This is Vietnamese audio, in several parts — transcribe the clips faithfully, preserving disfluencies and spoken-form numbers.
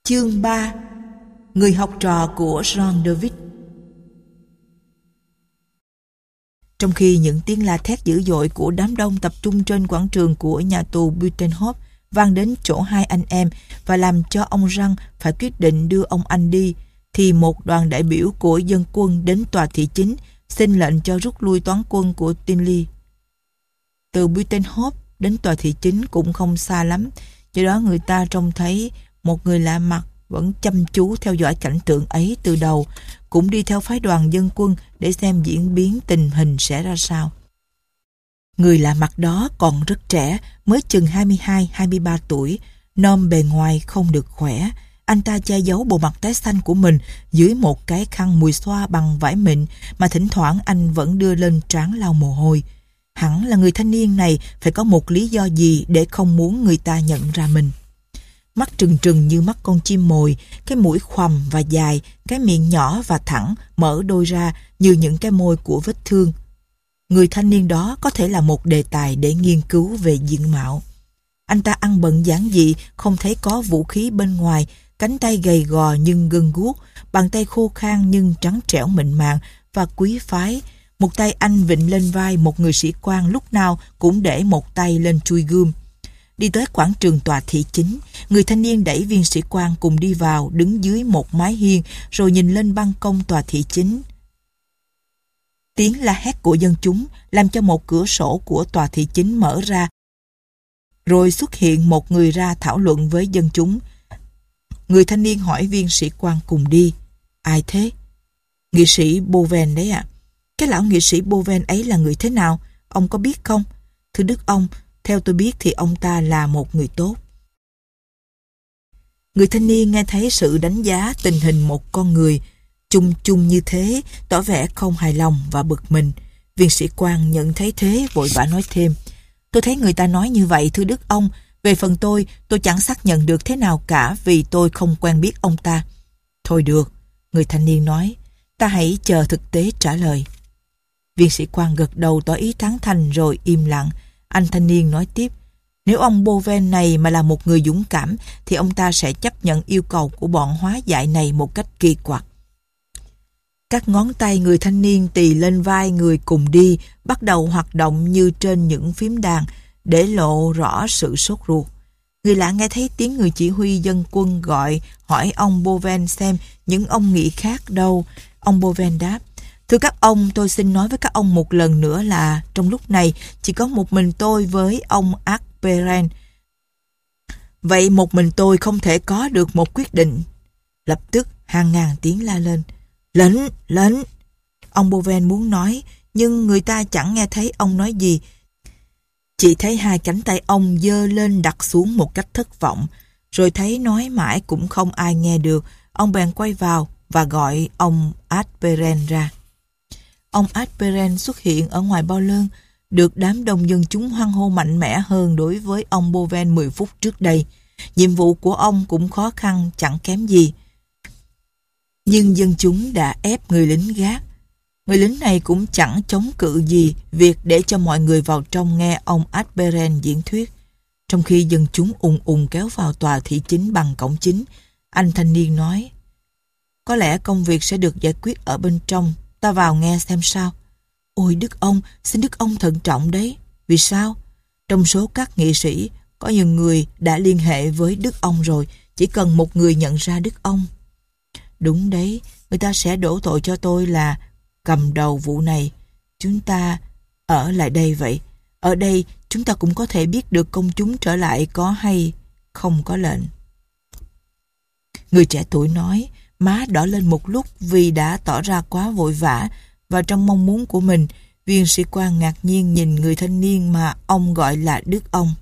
Chương ba. Người học trò của Jean David. Trong khi những tiếng la thét dữ dội của đám đông tập trung trên quảng trường của nhà tù Buitenhof vang đến chỗ hai anh em và làm cho ông Jean phải quyết định đưa ông anh đi, thì một đoàn đại biểu của dân quân đến tòa thị chính xin lệnh cho rút lui toán quân của Tinly. Từ Buitenhof đến tòa thị chính cũng không xa lắm, do đó người ta trông thấy một người lạ mặt vẫn chăm chú theo dõi cảnh tượng ấy từ đầu, cũng đi theo phái đoàn dân quân để xem diễn biến tình hình sẽ ra sao. Người lạ mặt đó còn rất trẻ, mới chừng hai mươi hai hai mươi ba tuổi, nôm bề ngoài không được khỏe. Anh ta che giấu bộ mặt tái xanh của mình dưới một cái khăn mùi xoa bằng vải mịn mà thỉnh thoảng anh vẫn đưa lên trán lau mồ hôi. Hẳn là người thanh niên này phải có một lý do gì để không muốn người ta nhận ra mình. Mắt trừng trừng như mắt con chim mồi, cái mũi khoằm và dài, cái miệng nhỏ và thẳng, mở đôi ra như những cái môi của vết thương. Người thanh niên đó có thể là một đề tài để nghiên cứu về diện mạo. Anh ta ăn bận giản dị, không thấy có vũ khí bên ngoài, cánh tay gầy gò nhưng gân guốc, bàn tay khô khan nhưng trắng trẻo mịn màng và quý phái. Một tay anh vịn lên vai một người sĩ quan lúc nào cũng để một tay lên chui gươm. Đi tới quảng trường tòa thị chính, người thanh niên đẩy viên sĩ quan cùng đi vào, đứng dưới một mái hiên rồi nhìn lên ban công tòa thị chính. Tiếng la hét của dân chúng làm cho một cửa sổ của tòa thị chính mở ra, rồi xuất hiện một người ra thảo luận với dân chúng. Người thanh niên hỏi viên sĩ quan cùng đi: "Ai thế?" "Nghị sĩ Boven đấy ạ." "Cái lão nghị sĩ Boven ấy là người thế nào? Ông có biết không?" "Thưa đức ông, theo tôi biết thì ông ta là một người tốt." Người thanh niên nghe thấy sự đánh giá tình hình một con người chung chung như thế, tỏ vẻ không hài lòng và bực mình. Viên sĩ quan nhận thấy thế vội vã nói thêm: "Tôi thấy người ta nói như vậy thưa đức ông. Về phần tôi, tôi chẳng xác nhận được thế nào cả vì tôi không quen biết ông ta." "Thôi được," người thanh niên nói, "ta hãy chờ thực tế trả lời." Viên sĩ quan gật đầu tỏ ý tán thành rồi im lặng. Anh thanh niên nói tiếp: "Nếu ông Boven này mà là một người dũng cảm thì ông ta sẽ chấp nhận yêu cầu của bọn hóa dại này một cách kỳ quặc." Các ngón tay người thanh niên tì lên vai người cùng đi, bắt đầu hoạt động như trên những phím đàn, để lộ rõ sự sốt ruột. Người lạ nghe thấy tiếng người chỉ huy dân quân gọi hỏi ông Boven xem những ông nghị khác đâu. Ông Boven đáp: "Thưa các ông, tôi xin nói với các ông một lần nữa là trong lúc này chỉ có một mình tôi với ông Asperen. Vậy một mình tôi không thể có được một quyết định." Lập tức hàng ngàn tiếng la lên: "Lệnh, lệnh!" Ông Boven muốn nói, nhưng người ta chẳng nghe thấy ông nói gì. Chỉ thấy hai cánh tay ông giơ lên đặt xuống một cách thất vọng, rồi thấy nói mãi cũng không ai nghe được. Ông bèn quay vào và gọi ông Asperen ra. Ông Asperen xuất hiện ở ngoài bao lơn, được đám đông dân chúng hoan hô mạnh mẽ hơn đối với ông Boven mười phút trước đây. Nhiệm vụ của ông cũng khó khăn chẳng kém gì. Nhưng dân chúng đã ép người lính gác. Người lính này cũng chẳng chống cự gì việc để cho mọi người vào trong nghe ông Asperen diễn thuyết. Trong khi dân chúng ùn ùn kéo vào tòa thị chính bằng cổng chính, anh thanh niên nói: "Có lẽ công việc sẽ được giải quyết ở bên trong, ta vào nghe xem sao." "Ôi đức ông, xin đức ông thận trọng đấy." "Vì sao?" "Trong số các nghị sĩ, có những người đã liên hệ với đức ông rồi, chỉ cần một người nhận ra đức ông." "Đúng đấy, người ta sẽ đổ tội cho tôi là cầm đầu vụ này. Chúng ta ở lại đây vậy. Ở đây chúng ta cũng có thể biết được công chúng trở lại có hay không có lệnh." Người trẻ tuổi nói, má đỏ lên một lúc vì đã tỏ ra quá vội vã, và trong mong muốn của mình, viên sĩ quan ngạc nhiên nhìn người thanh niên mà ông gọi là đức ông.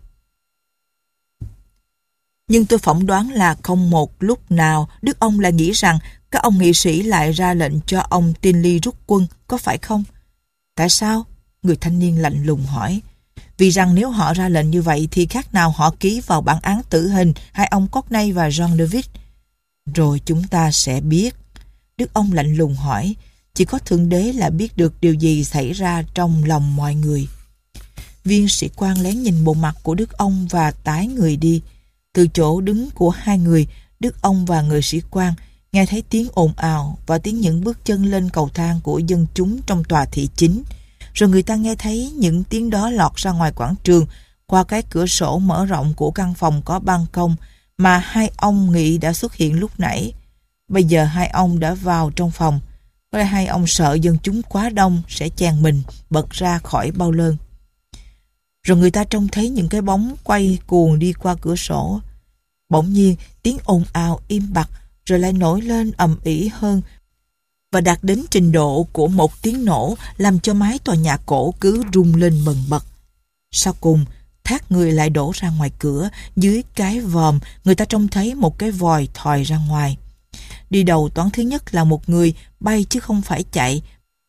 "Nhưng tôi phỏng đoán là không một lúc nào đức ông lại nghĩ rằng các ông nghị sĩ lại ra lệnh cho ông Tinly rút quân, có phải không?" "Tại sao?" người thanh niên lạnh lùng hỏi. "Vì rằng nếu họ ra lệnh như vậy thì khác nào họ ký vào bản án tử hình hai ông Courtenay và Jean David." "Rồi chúng ta sẽ biết." Đức ông lạnh lùng hỏi. "Chỉ có Thượng Đế là biết được điều gì xảy ra trong lòng mọi người." Viên sĩ quan lén nhìn bộ mặt của đức ông và tái người đi. Từ chỗ đứng của hai người, Đức ông và người sĩ quan nghe thấy tiếng ồn ào và tiếng những bước chân lên cầu thang của dân chúng trong tòa thị chính. Rồi người ta nghe thấy những tiếng đó lọt ra ngoài quảng trường qua cái cửa sổ mở rộng của căn phòng có ban công mà hai ông nghĩ đã xuất hiện lúc nãy. Bây giờ hai ông đã vào trong phòng. Có lẽ hai ông sợ dân chúng quá đông sẽ chèn mình bật ra khỏi bao lơn. Rồi người ta trông thấy những cái bóng quay cuồng đi qua cửa sổ. Bỗng nhiên tiếng ồn ào im bặt rồi lại nổi lên ầm ĩ hơn và đạt đến trình độ của một tiếng nổ làm cho mái tòa nhà cổ cứ rung lên bần bật. Sau cùng thác người lại đổ ra ngoài cửa. Dưới cái vòm người ta trông thấy một cái vòi thòi ra ngoài. Đi đầu toán thứ nhất là một người bay chứ không phải chạy.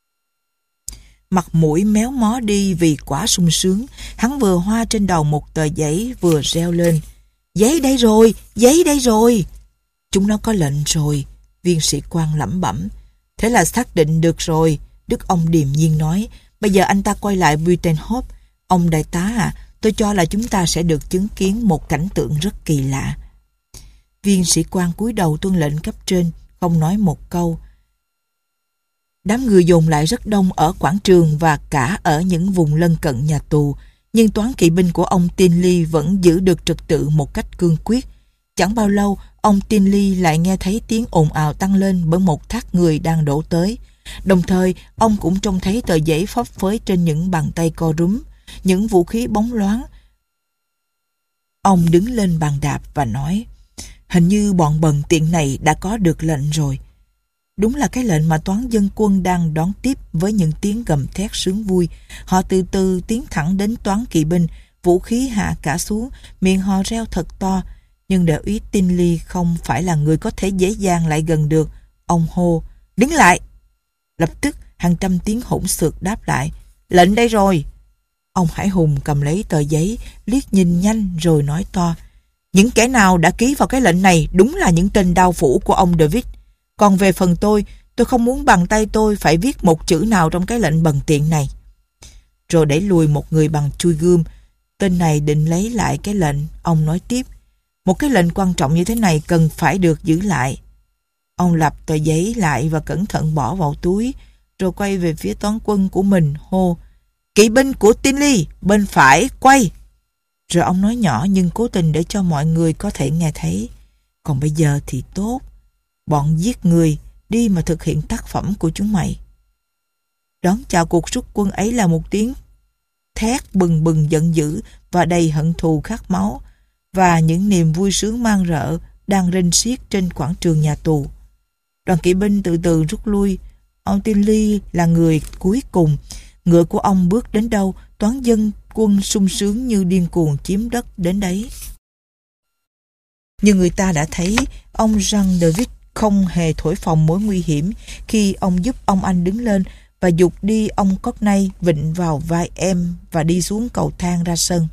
Mặt mũi méo mó đi vì quá sung sướng. Hắn vừa hoa trên đầu một tờ giấy vừa reo lên: "Giấy đây rồi, giấy đây rồi." "Chúng nó có lệnh rồi," viên sĩ quan lẩm bẩm. "Thế là xác định được rồi," Đức ông điềm nhiên nói. "Bây giờ anh ta quay lại Buitenhof. Ông đại tá à, tôi cho là chúng ta sẽ được chứng kiến một cảnh tượng rất kỳ lạ." Viên sĩ quan cúi đầu tuân lệnh cấp trên, không nói một câu. Đám người dồn lại rất đông ở quảng trường và cả ở những vùng lân cận nhà tù, nhưng toán kỵ binh của ông Tinley vẫn giữ được trật tự một cách cương quyết. Chẳng bao lâu, ông Tinley lại nghe thấy tiếng ồn ào tăng lên bởi một thác người đang đổ tới. Đồng thời, ông cũng trông thấy tờ giấy phấp phới trên những bàn tay co rúm, những vũ khí bóng loáng. Ông đứng lên bàn đạp và nói: "Hình như bọn bần tiện này đã có được lệnh rồi." Đúng là cái lệnh mà toán dân quân đang đón tiếp với những tiếng gầm thét sướng vui. Họ từ từ tiến thẳng đến toán kỵ binh, vũ khí hạ cả xuống, miệng họ reo thật to. Nhưng đại úy Tinley không phải là người có thể dễ dàng lại gần được. Ông hô: "Đứng lại!" Lập tức hàng trăm tiếng hỗn xược đáp lại: "Lệnh đây rồi." Ông Hải Hùng cầm lấy tờ giấy, liếc nhìn nhanh rồi nói to: "Những kẻ nào đã ký vào cái lệnh này đúng là những tên đao phủ của ông David. Còn về phần tôi, tôi không muốn bằng tay tôi phải viết một chữ nào trong cái lệnh bần tiện này." Rồi đẩy lùi một người bằng chui gươm. Tên này định lấy lại cái lệnh. Ông nói tiếp: "Một cái lệnh quan trọng như thế này cần phải được giữ lại." Ông lặp tờ giấy lại và cẩn thận bỏ vào túi, rồi quay về phía toán quân của mình hô: "Kỵ binh của Tinley, bên phải, quay!" Rồi ông nói nhỏ nhưng cố tình để cho mọi người có thể nghe thấy: "Còn bây giờ thì tốt. Bọn giết người, đi mà thực hiện tác phẩm của chúng mày." Đón chào cuộc rút quân ấy là một tiếng thét bừng bừng giận dữ và đầy hận thù khát máu, và những niềm vui sướng man rợ đang rên xiết trên quảng trường nhà tù. Đoàn kỵ binh từ từ rút lui. Ông Tinley là người cuối cùng. Ngựa của ông bước đến đâu, toán dân quân sung sướng như điên cuồng chiếm đất đến đấy. Nhưng người ta đã thấy ông Jean David không hề thổi phồng mối nguy hiểm khi ông giúp ông anh đứng lên và giục đi ông Courtney vịn vào vai em và đi xuống cầu thang ra sân.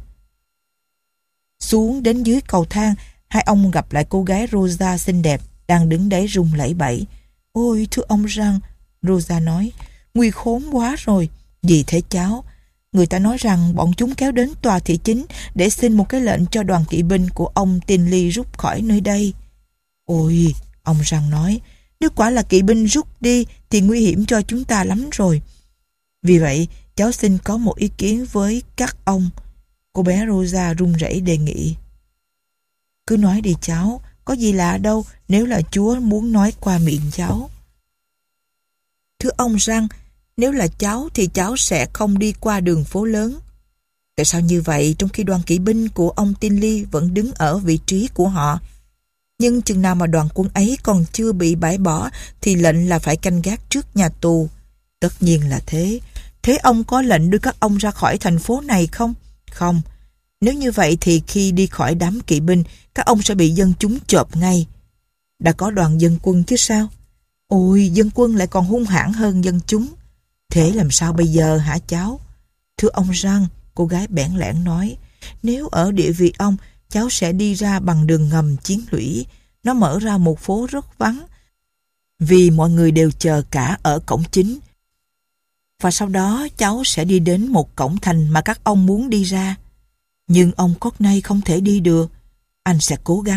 Xuống đến dưới cầu thang, hai ông gặp lại cô gái Rosa xinh đẹp đang đứng đấy rung lẩy bẩy. "Ôi thưa ông Jean," Rosa nói, "nguy khốn quá rồi." "Gì thế cháu?" "Người ta nói rằng bọn chúng kéo đến tòa thị chính để xin một cái lệnh cho đoàn kỵ binh của ông Tinley rút khỏi nơi đây." "Ôi," ông Jean nói, "nếu quả là kỵ binh rút đi thì nguy hiểm cho chúng ta lắm rồi. Vì vậy, cháu xin có một ý kiến với các ông." Cô bé Rosa run rẩy đề nghị. "Cứ nói đi cháu, có gì lạ đâu nếu là Chúa muốn nói qua miệng cháu." "Thưa ông Jean, nếu là cháu thì cháu sẽ không đi qua đường phố lớn." "Tại sao như vậy trong khi đoàn kỵ binh của ông Tinley vẫn đứng ở vị trí của họ?" "Nhưng chừng nào mà đoàn quân ấy còn chưa bị bãi bỏ thì lệnh là phải canh gác trước nhà tù." "Tất nhiên là thế. Thế ông có lệnh đưa các ông ra khỏi thành phố này không?" "Không. Nếu như vậy thì khi đi khỏi đám kỵ binh, các ông sẽ bị dân chúng chộp ngay." "Đã có đoàn dân quân chứ sao?" "Ôi, dân quân lại còn hung hãn hơn dân chúng." "Thế làm sao bây giờ hả cháu?" "Thưa ông Jean," cô gái bẽn lẽn nói, "nếu ở địa vị ông, cháu sẽ đi ra bằng đường ngầm Chiến Lũy. Nó mở ra một phố rất vắng, vì mọi người đều chờ cả ở cổng chính. Và sau đó cháu sẽ đi đến một cổng thành mà các ông muốn đi ra." "Nhưng ông Courtney không thể đi được." "Anh sẽ cố gắng."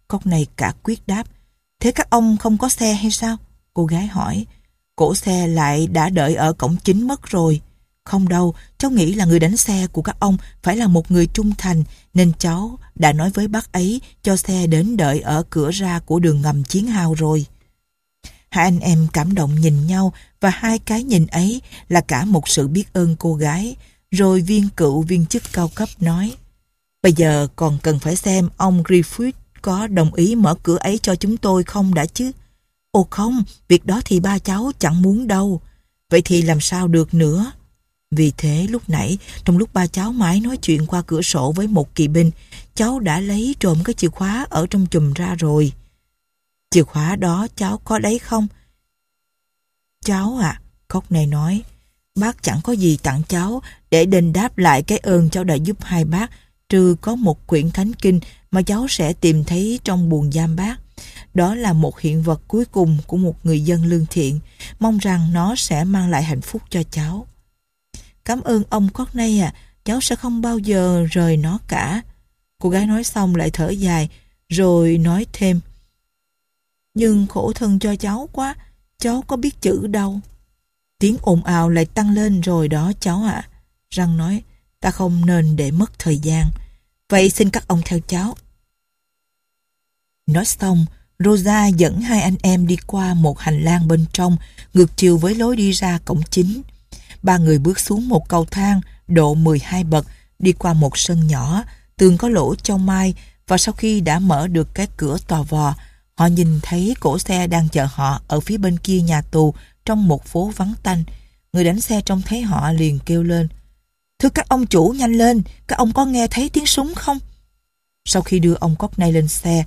Courtney cả quyết đáp. Thế các ông không có xe hay sao? Cô gái hỏi. Cổ xe lại đã đợi ở cổng chính mất rồi. Không đâu, cháu nghĩ là người đánh xe của các ông phải là một người trung thành, nên cháu đã nói với bác ấy cho xe đến đợi ở cửa ra của đường ngầm Chiến Hào rồi. Hai anh em cảm động nhìn nhau, và hai cái nhìn ấy là cả một sự biết ơn cô gái. Rồi viên cựu viên chức cao cấp nói, bây giờ còn cần phải xem ông Griffith có đồng ý mở cửa ấy cho chúng tôi không đã chứ. Ồ không, việc đó thì ba cháu chẳng muốn đâu. Vậy thì làm sao được nữa? Vì thế lúc nãy, trong lúc ba cháu mãi nói chuyện qua cửa sổ với một kỵ binh, cháu đã lấy trộm cái chìa khóa ở trong chùm ra rồi. Chìa khóa đó cháu có đấy không? Cháu à, Courtney nói, bác chẳng có gì tặng cháu để đền đáp lại cái ơn cháu đã giúp hai bác, trừ có một quyển thánh kinh mà cháu sẽ tìm thấy trong buồng giam bác. Đó là một hiện vật cuối cùng của một người dân lương thiện. Mong rằng nó sẽ mang lại hạnh phúc cho cháu. Cảm ơn ông Courtney à, cháu sẽ không bao giờ rời nó cả. Cô gái nói xong lại thở dài, rồi nói thêm. Nhưng khổ thân cho cháu quá, cháu có biết chữ đâu. Tiếng ồn ào lại tăng lên rồi đó cháu ạ. À. Răng nói, ta không nên để mất thời gian. Vậy xin các ông theo cháu. Nói xong, Rosa dẫn hai anh em đi qua một hành lang bên trong, ngược chiều với lối đi ra cổng chính. Ba người bước xuống một cầu thang độ mười hai bậc, đi qua một sân nhỏ, tường có lỗ châu mai, và sau khi đã mở được cái cửa tò vò, họ nhìn thấy cỗ xe đang chờ họ ở phía bên kia nhà tù trong một phố vắng tanh. Người đánh xe trông thấy họ liền kêu lên, thưa các ông chủ, nhanh lên, các ông có nghe thấy tiếng súng không? Sau khi đưa ông Courtney lên xe,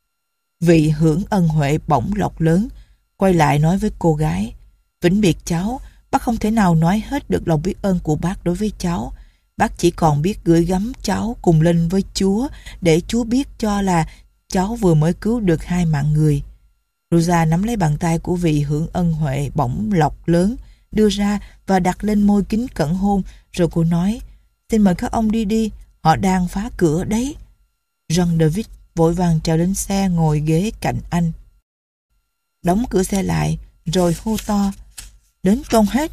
vị hưởng ân huệ bỗng lọc lớn, quay lại nói với cô gái, vĩnh biệt cháu, bác không thể nào nói hết được lòng biết ơn của bác đối với cháu. Bác chỉ còn biết gửi gắm cháu cùng lên với Chúa, để Chúa biết cho là cháu vừa mới cứu được hai mạng người. Rosa nắm lấy bàn tay của vị hưởng ân huệ bỗng lọc lớn, đưa ra và đặt lên môi kính cẩn hôn, rồi cô nói, xin mời các ông đi đi, họ đang phá cửa đấy. John David vội vàng trèo lên xe ngồi ghế cạnh anh. Đóng cửa xe lại, rồi hô to, đến Tonhead.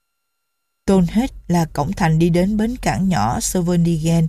Tonhead là cổng thành đi đến bến cảng nhỏ Shawinigan.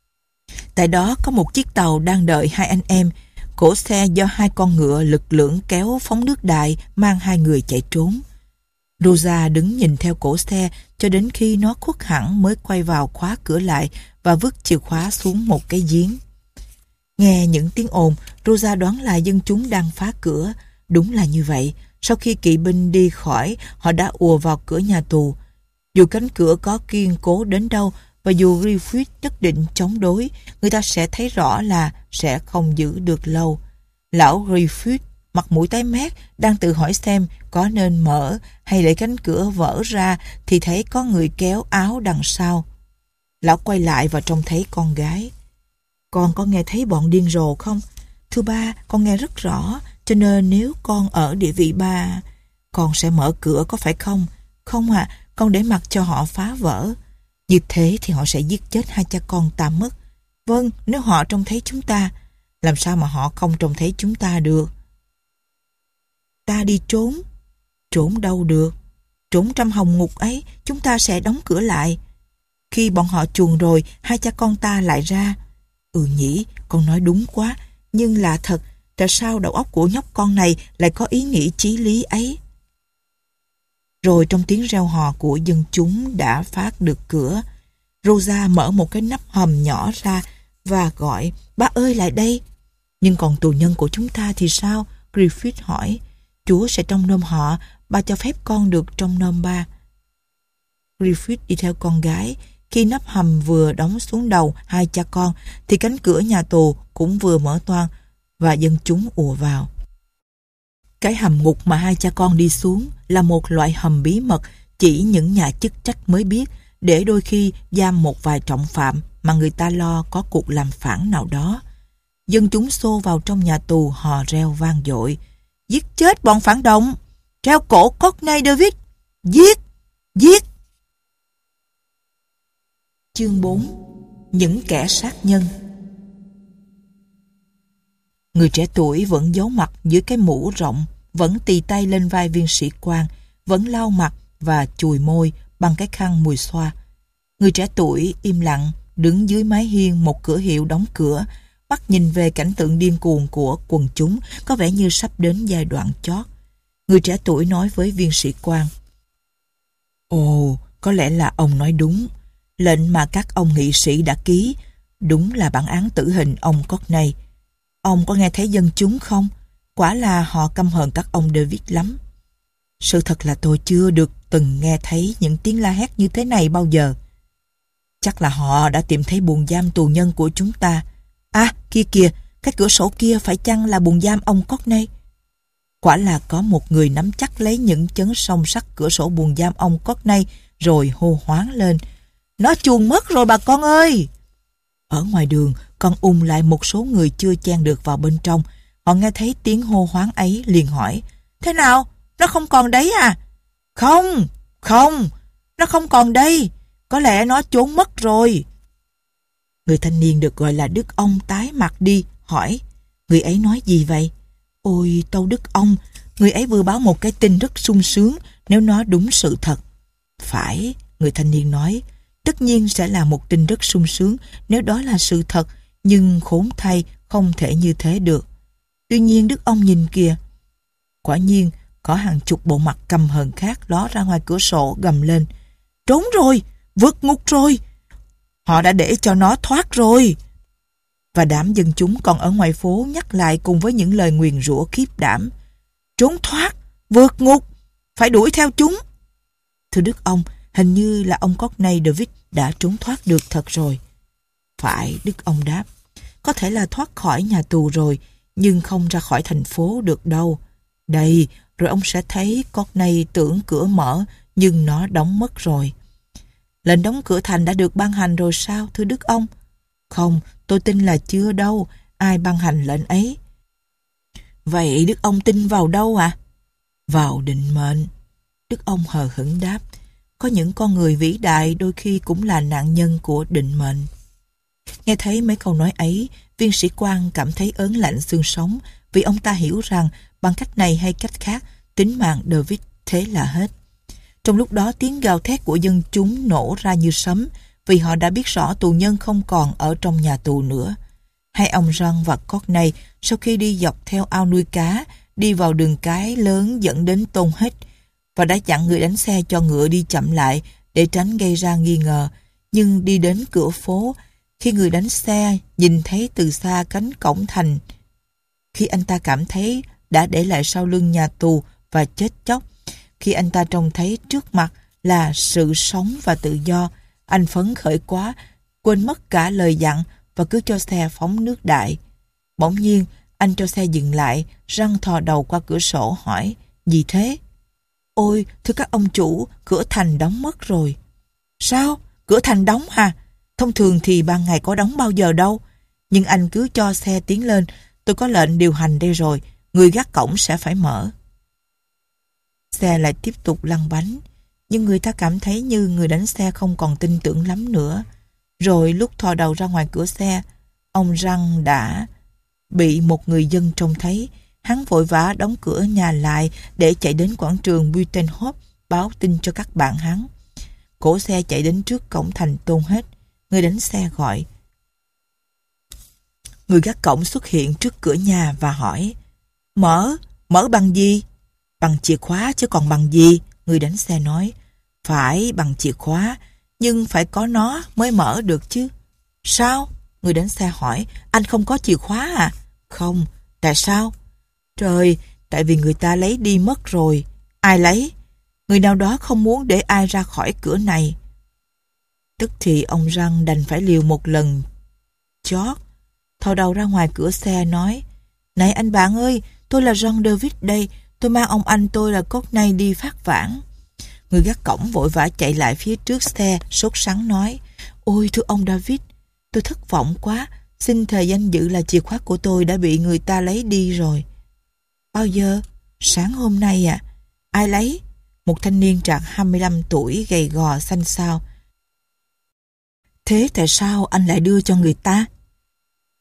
Tại đó có một chiếc tàu đang đợi hai anh em. Cỗ xe do hai con ngựa lực lưỡng kéo phóng nước đại, mang hai người chạy trốn. Rosa đứng nhìn theo cỗ xe cho đến khi nó khuất hẳn mới quay vào khóa cửa lại và vứt chìa khóa xuống một cái giếng. Nghe những tiếng ồn, Rosa đoán là dân chúng đang phá cửa. Đúng là như vậy. Sau khi kỵ binh đi khỏi, họ đã ùa vào cửa nhà tù. Dù cánh cửa có kiên cố đến đâu, và dù Griffith nhất định chống đối, người ta sẽ thấy rõ là sẽ không giữ được lâu. Lão Griffith, mặt mũi tái mét, đang tự hỏi xem có nên mở hay để cánh cửa vỡ ra, thì thấy có người kéo áo đằng sau. Lão quay lại và trông thấy con gái. Con có nghe thấy bọn điên rồ không? Thưa ba, con nghe rất rõ, cho nên nếu con ở địa vị ba, con sẽ mở cửa có phải không? Không ạ, à, con để mặc cho họ phá vỡ. Như thế thì họ sẽ giết chết hai cha con ta mất. Vâng, nếu họ trông thấy chúng ta, làm sao mà họ không trông thấy chúng ta được? Ta đi trốn. Trốn đâu được? Trốn trong hồng ngục ấy, chúng ta sẽ đóng cửa lại. Khi bọn họ chuồn rồi, hai cha con ta lại ra. Ừ nhỉ, con nói đúng quá. Nhưng là thật, tại sao đầu óc của nhóc con này lại có ý nghĩ chí lý ấy? Rồi trong tiếng reo hò của dân chúng đã phát được cửa. Rosa mở một cái nắp hầm nhỏ ra và gọi, ba ơi lại đây. Nhưng còn tù nhân của chúng ta thì sao? Griffith hỏi. Chúa sẽ trông nom họ, ba cho phép con được trông nom ba. Griffith đi theo con gái. Khi nắp hầm vừa đóng xuống đầu hai cha con, thì cánh cửa nhà tù cũng vừa mở toang và dân chúng ùa vào. Cái hầm ngục mà hai cha con đi xuống là một loại hầm bí mật chỉ những nhà chức trách mới biết, để đôi khi giam một vài trọng phạm mà người ta lo có cuộc làm phản nào đó. Dân chúng xô vào trong nhà tù hò reo vang dội. Giết chết bọn phản động! Treo cổ Courtney David! Giết! Giết! Chương bốn. Những kẻ sát nhân. Người trẻ tuổi vẫn giấu mặt dưới cái mũ rộng, vẫn tì tay lên vai viên sĩ quan, vẫn lau mặt và chùi môi bằng cái khăn mùi xoa. Người trẻ tuổi im lặng đứng dưới mái hiên một cửa hiệu đóng cửa, mắt nhìn về cảnh tượng điên cuồng của quần chúng, có vẻ như sắp đến giai đoạn chót. Người trẻ tuổi nói với viên sĩ quan: Ồ, có lẽ là ông nói đúng. Lệnh mà các ông nghị sĩ đã ký đúng là bản án tử hình ông Courtney. Ông có nghe thấy dân chúng không? Quả là họ căm hờn các ông David lắm. Sự thật là tôi chưa được từng nghe thấy những tiếng la hét như thế này bao giờ. Chắc là họ đã tìm thấy buồng giam tù nhân của chúng ta. À, kia kìa, cái cửa sổ kia phải chăng là buồng giam ông Courtney? Quả là có một người nắm chắc lấy những chấn song sắt cửa sổ buồng giam ông Courtney rồi hô hoáng lên: Nó chuồn mất rồi bà con ơi! Ở ngoài đường còn ùn lại một số người chưa chen được vào bên trong. Họ nghe thấy tiếng hô hoáng ấy liền hỏi: Thế nào? Nó không còn đấy à? Không, không, nó không còn đây. Có lẽ nó trốn mất rồi. Người thanh niên được gọi là Đức Ông tái mặt đi, hỏi: Người ấy nói gì vậy? Ôi tâu Đức Ông, người ấy vừa báo một cái tin rất sung sướng nếu nó đúng sự thật. Phải, người thanh niên nói, tất nhiên sẽ là một tin rất sung sướng nếu đó là sự thật, nhưng khốn thay không thể như thế được. Tuy nhiên Đức Ông nhìn kìa. Quả nhiên, có hàng chục bộ mặt căm hờn khác ló ra ngoài cửa sổ gầm lên: Trốn rồi, vượt ngục rồi. Họ đã để cho nó thoát rồi. Và đám dân chúng còn ở ngoài phố nhắc lại cùng với những lời nguyền rủa khiếp đảm: Trốn thoát, vượt ngục, phải đuổi theo chúng. Thưa Đức Ông, hình như là ông Courtney David đã trốn thoát được thật rồi. Phải, Đức Ông đáp, có thể là thoát khỏi nhà tù rồi, nhưng không ra khỏi thành phố được đâu. Đây, rồi ông sẽ thấy Courtney tưởng cửa mở, nhưng nó đóng mất rồi. Lệnh đóng cửa thành đã được ban hành rồi sao, thưa Đức Ông? Không, tôi tin là chưa đâu. Ai ban hành lệnh ấy? Vậy Đức Ông tin vào đâu ạ? À? Vào định mệnh. Đức Ông hờ hững đáp, có những con người vĩ đại đôi khi cũng là nạn nhân của định mệnh. Nghe thấy mấy câu nói ấy, viên sĩ quan cảm thấy ớn lạnh xương sống, vì ông ta hiểu rằng bằng cách này hay cách khác, tính mạng David thế là hết. Trong lúc đó, tiếng gào thét của dân chúng nổ ra như sấm, vì họ đã biết rõ tù nhân không còn ở trong nhà tù nữa. Hai ông John và Courtney sau khi đi dọc theo ao nuôi cá, đi vào đường cái lớn dẫn đến Tôn Hết, và đã dặn người đánh xe cho ngựa đi chậm lại để tránh gây ra nghi ngờ. Nhưng đi đến cửa phố, khi người đánh xe nhìn thấy từ xa cánh cổng thành, khi anh ta cảm thấy đã để lại sau lưng nhà tù và chết chóc, khi anh ta trông thấy trước mặt là sự sống và tự do, anh phấn khởi quá, quên mất cả lời dặn và cứ cho xe phóng nước đại. Bỗng nhiên, anh cho xe dừng lại, răng thò đầu qua cửa sổ hỏi: Gì thế? Ôi, thưa các ông chủ, cửa thành đóng mất rồi. Sao? Cửa thành đóng à? Thông thường thì ban ngày có đóng bao giờ đâu. Nhưng anh cứ cho xe tiến lên, tôi có lệnh điều hành đây rồi, người gác cổng sẽ phải mở. Xe lại tiếp tục lăn bánh, nhưng người ta cảm thấy như người đánh xe không còn tin tưởng lắm nữa. Rồi lúc thò đầu ra ngoài cửa xe, ông Răng đã bị một người dân trông thấy. Hắn vội vã đóng cửa nhà lại để chạy đến quảng trường Buitenhof báo tin cho các bạn hắn. Cỗ xe chạy đến trước cổng thành Tôn Hết. Người đánh xe gọi. Người gác cổng xuất hiện trước cửa nhà và hỏi: Mở, mở bằng gì? Bằng chìa khóa chứ còn bằng gì? Người đánh xe nói: Phải bằng chìa khóa, nhưng phải có nó mới mở được chứ. Sao? Người đánh xe hỏi. Anh không có chìa khóa à? Không. Tại sao? Trời, tại vì người ta lấy đi mất rồi. Ai lấy? Người nào đó không muốn để ai ra khỏi cửa này. Tức thì ông Răng đành phải liều một lần chót, thò đầu ra ngoài cửa xe nói: Này anh bạn ơi, tôi là John David đây, tôi mang ông anh tôi là Courtney đi phát vãng. Người gác cổng vội vã chạy lại phía trước xe, sốt sắng nói: Ôi thưa ông David, tôi thất vọng quá, xin thề danh dự là chìa khóa của tôi đã bị người ta lấy đi rồi. Bao giờ? Sáng hôm nay à? Ai lấy? Một thanh niên trạc hai mươi lăm tuổi, gầy gò xanh xao. Thế tại sao anh lại đưa cho người ta?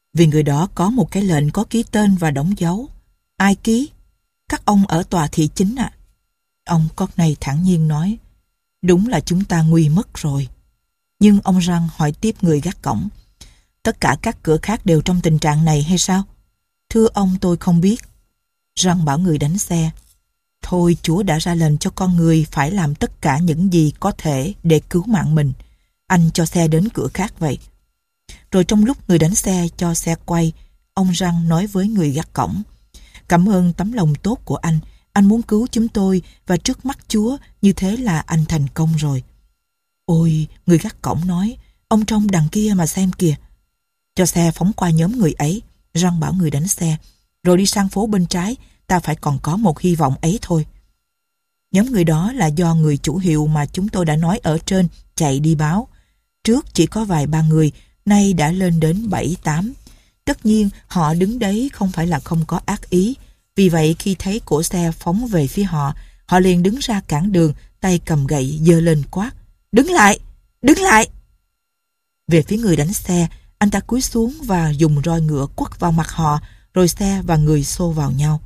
Vì người đó có một cái lệnh có ký tên và đóng dấu. Ai ký? Các ông ở tòa thị chính ạ. À? Ông Courtney thản nhiên nói, đúng là chúng ta nguy mất rồi. Nhưng ông Răng hỏi tiếp người gác cổng, tất cả các cửa khác đều trong tình trạng này hay sao? Thưa ông, tôi không biết. Răng bảo người đánh xe, thôi Chúa đã ra lệnh cho con người phải làm tất cả những gì có thể để cứu mạng mình. Anh cho xe đến cửa khác vậy. Rồi trong lúc người đánh xe cho xe quay, ông Răng nói với người gác cổng, cảm ơn tấm lòng tốt của anh. Anh muốn cứu chúng tôi và trước mắt Chúa như thế là anh thành công rồi. Ôi, người gác cổng nói, ông trông đằng kia mà xem kìa. Cho xe phóng qua nhóm người ấy, Răng bảo người đánh xe, rồi đi sang phố bên trái, ta phải còn có một hy vọng ấy thôi. Nhóm người đó là do người chủ hiệu mà chúng tôi đã nói ở trên chạy đi báo. Trước chỉ có vài ba người, nay đã lên đến bảy tám. Tất nhiên họ đứng đấy không phải là không có ác ý. Vì vậy khi thấy cổ xe phóng về phía họ, họ liền đứng ra cản đường, tay cầm gậy giơ lên quát, đứng lại, đứng lại. Về phía người đánh xe, anh ta cúi xuống và dùng roi ngựa quất vào mặt họ, rồi xe và người xô vào nhau.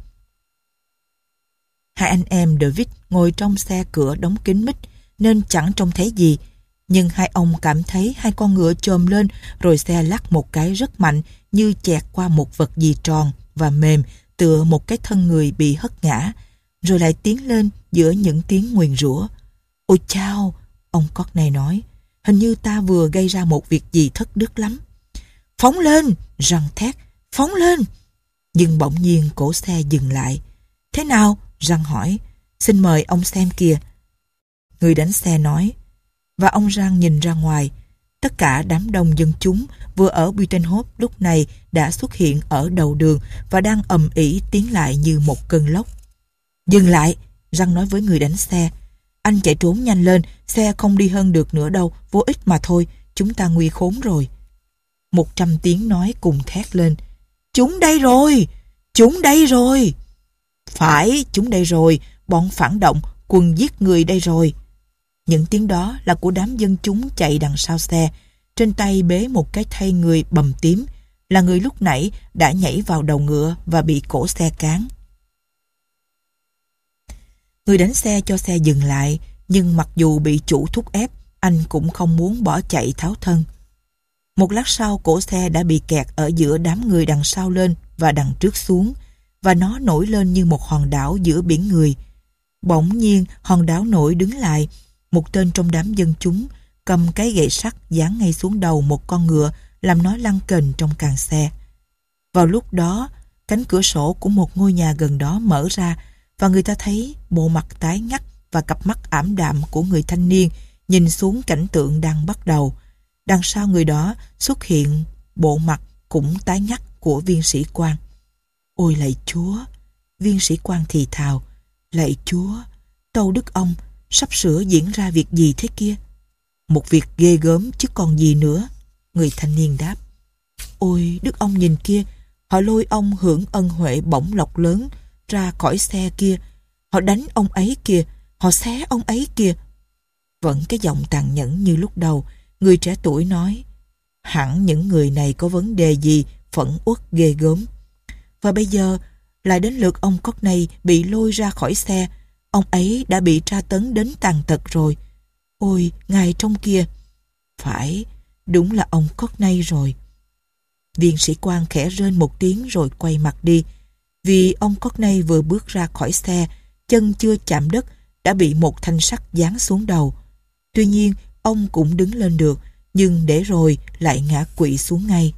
Hai anh em David ngồi trong xe cửa đóng kín mít nên chẳng trông thấy gì, nhưng hai ông cảm thấy hai con ngựa chồm lên, rồi xe lắc một cái rất mạnh như chẹt qua một vật gì tròn và mềm, tựa một cái thân người bị hất ngã, rồi lại tiến lên giữa những tiếng nguyền rủa. Ôi chao, ông Courtney nói, hình như ta vừa gây ra một việc gì thất đức lắm. Phóng lên, Răng thét, phóng lên. Nhưng bỗng nhiên cổ xe dừng lại. Thế nào? Răng hỏi. Xin mời ông xem kìa. Người đánh xe nói. Và ông Răng nhìn ra ngoài. Tất cả đám đông dân chúng vừa ở Buitenhof lúc này đã xuất hiện ở đầu đường và đang ầm ĩ tiến lại như một cơn lốc. Dừng lại, Răng nói với người đánh xe. Anh chạy trốn nhanh lên, xe không đi hơn được nữa đâu, vô ích mà thôi, chúng ta nguy khốn rồi. Một trăm tiếng nói cùng thét lên. Chúng đây rồi, chúng đây rồi. Phải, chúng đây rồi, bọn phản động, quân giết người đây rồi. Những tiếng đó là của đám dân chúng chạy đằng sau xe, trên tay bế một cái thây người bầm tím, là người lúc nãy đã nhảy vào đầu ngựa và bị cổ xe cán. Người đánh xe cho xe dừng lại, nhưng mặc dù bị chủ thúc ép, anh cũng không muốn bỏ chạy tháo thân. Một lát sau, cổ xe đã bị kẹt ở giữa đám người đằng sau lên và đằng trước xuống, và nó nổi lên như một hòn đảo giữa biển người. Bỗng nhiên, hòn đảo nổi đứng lại. Một tên trong đám dân chúng cầm cái gậy sắt giáng ngay xuống đầu một con ngựa, làm nó lăn kềnh trong càng xe. Vào lúc đó, cánh cửa sổ của một ngôi nhà gần đó mở ra, và người ta thấy bộ mặt tái ngắt và cặp mắt ảm đạm của người thanh niên nhìn xuống cảnh tượng đang bắt đầu. Đằng sau người đó xuất hiện bộ mặt cũng tái ngắt của viên sĩ quan. Ôi lạy Chúa! Viên sĩ quan thì thào. Lạy Chúa! Tâu Đức ông, sắp sửa diễn ra việc gì thế kia? Một việc ghê gớm chứ còn gì nữa. Người thanh niên đáp. Ôi Đức ông nhìn kia, họ lôi ông hưởng ân huệ bổng lộc lớn ra khỏi xe kia. Họ đánh ông ấy kìa, họ xé ông ấy kìa. Vẫn cái giọng tàn nhẫn như lúc đầu, người trẻ tuổi nói, hẳn những người này có vấn đề gì phẫn uất ghê gớm. Và bây giờ lại đến lượt ông Courtney bị lôi ra khỏi xe. Ông ấy đã bị tra tấn đến tàn tật rồi. Ôi, ngài trong kia. Phải, đúng là ông Courtney rồi. Viên sĩ quan khẽ rên một tiếng rồi quay mặt đi. Vì ông Courtney vừa bước ra khỏi xe, chân chưa chạm đất đã bị một thanh sắt giáng xuống đầu. Tuy nhiên, ông cũng đứng lên được, nhưng để rồi lại ngã quỵ xuống ngay.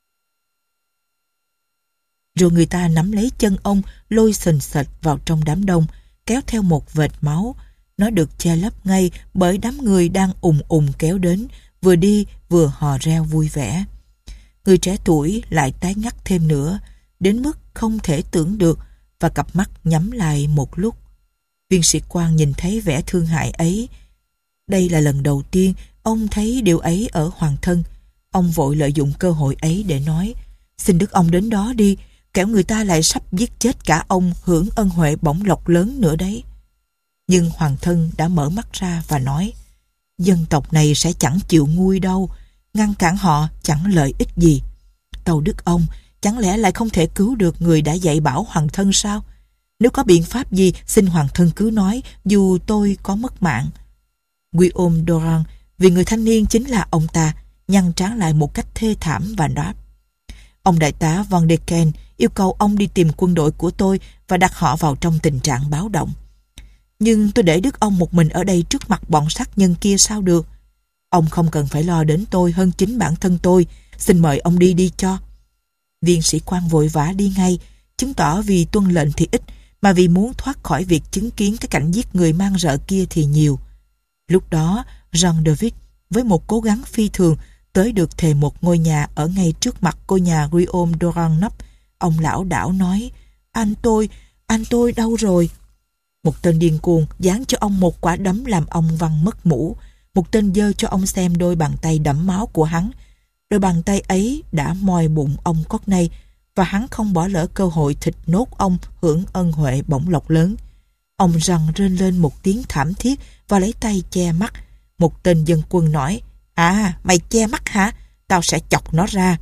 Rồi người ta nắm lấy chân ông, lôi sình sệt vào trong đám đông, kéo theo một vệt máu. Nó được che lấp ngay bởi đám người đang ùng ùng kéo đến, vừa đi vừa hò reo vui vẻ. Người trẻ tuổi lại tái ngắt thêm nữa, đến mức không thể tưởng được, và cặp mắt nhắm lại một lúc. Viên sĩ quan nhìn thấy vẻ thương hại ấy. Đây là lần đầu tiên ông thấy điều ấy ở hoàng thân. Ông vội lợi dụng cơ hội ấy để nói, xin Đức ông đến đó đi, kẻo người ta lại sắp giết chết cả ông hưởng ân huệ bổng lộc lớn nữa đấy. Nhưng hoàng thân đã mở mắt ra và nói, dân tộc này sẽ chẳng chịu nguôi đâu, ngăn cản họ chẳng lợi ích gì. tàu đức ông, chẳng lẽ lại không thể cứu được người đã dạy bảo hoàng thân sao? Nếu có biện pháp gì, xin hoàng thân cứ nói, dù tôi có mất mạng. Guillaume Durand, vì người thanh niên chính là ông ta, nhăn trán lại một cách thê thảm và đáp: Ông đại tá Van de Ken yêu cầu ông đi tìm quân đội của tôi và đặt họ vào trong tình trạng báo động. Nhưng tôi để đức ông một mình ở đây trước mặt bọn sát nhân kia sao được? Ông không cần phải lo đến tôi hơn chính bản thân tôi. Xin mời ông đi đi cho. Viên sĩ quan vội vã đi ngay, chứng tỏ vì tuân lệnh thì ít, mà vì muốn thoát khỏi việc chứng kiến cái cảnh giết người man rợ kia thì nhiều. Lúc đó, Jean David với một cố gắng phi thường tới được thềm một ngôi nhà ở ngay trước mặt ngôi nhà Guillaume Durand nấp. Ông lão đảo nói: Anh tôi, anh tôi đâu rồi? Một tên điên cuồng giáng cho ông một quả đấm làm ông văng mất mũ. Một tên giơ cho ông xem đôi bàn tay đẫm máu của hắn. Đôi bàn tay ấy đã moi bụng ông Courtney, và hắn không bỏ lỡ cơ hội thịt nốt ông hưởng ân huệ bổng lộc lớn. Ông rằn rên lên một tiếng thảm thiết và lấy tay che mắt. Một tên dân quân nói: À, mày che mắt hả? Tao sẽ chọc nó ra.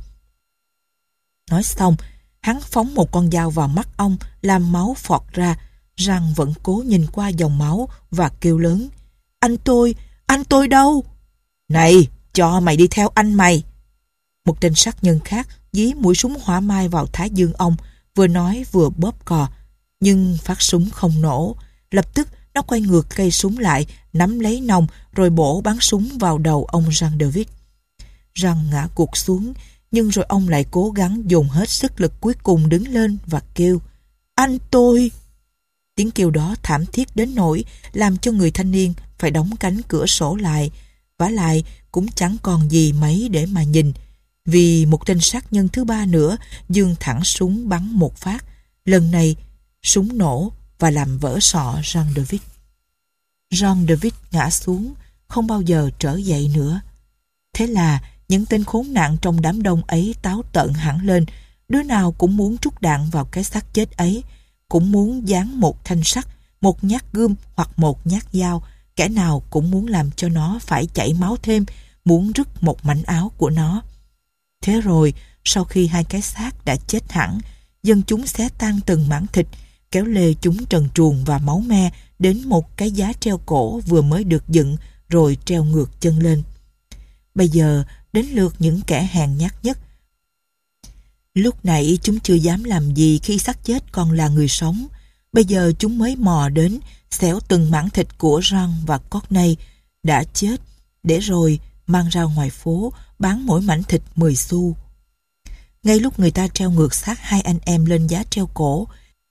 Nói xong, hắn phóng một con dao vào mắt ông, làm máu phọt ra. Răng vẫn cố nhìn qua dòng máu và kêu lớn: Anh tôi, anh tôi đâu? Này, cho mày đi theo anh mày. Một tên sát nhân khác dí mũi súng hỏa mai vào thái dương ông, vừa nói vừa bóp cò. Nhưng phát súng không nổ. Lập tức nó quay ngược cây súng lại, nắm lấy nòng rồi bổ bắn súng vào đầu ông Jean David. Jean ngã gục xuống, nhưng rồi ông lại cố gắng dồn hết sức lực cuối cùng đứng lên và kêu: Anh tôi! Tiếng kêu đó thảm thiết đến nỗi làm cho người thanh niên phải đóng cánh cửa sổ lại. Vả lại cũng chẳng còn gì mấy để mà nhìn, vì một tên sát nhân thứ ba nữa giương thẳng súng bắn một phát. Lần này súng nổ và làm vỡ sọ Jean David. Jean David ngã xuống, không bao giờ trở dậy nữa. Thế là những tên khốn nạn trong đám đông ấy táo tợn hẳn lên. Đứa nào cũng muốn trút đạn vào cái xác chết ấy, cũng muốn giáng một thanh sắt, một nhát gươm hoặc một nhát dao. Kẻ nào cũng muốn làm cho nó phải chảy máu thêm, muốn rứt một mảnh áo của nó. Thế rồi, sau khi hai cái xác đã chết hẳn, dân chúng xé tan từng mảng thịt, kéo lê chúng trần truồng và máu me đến một cái giá treo cổ vừa mới được dựng, rồi treo ngược chân lên. Bây giờ đến lượt những kẻ hèn nhát nhất. Lúc nãy chúng chưa dám làm gì khi xác chết còn là người sống. Bây giờ chúng mới mò đến, xẻo từng mảng thịt của Jean và Courtney đã chết, để rồi mang ra ngoài phố bán mỗi mảnh thịt mười xu. Ngay lúc người ta treo ngược xác hai anh em lên giá treo cổ,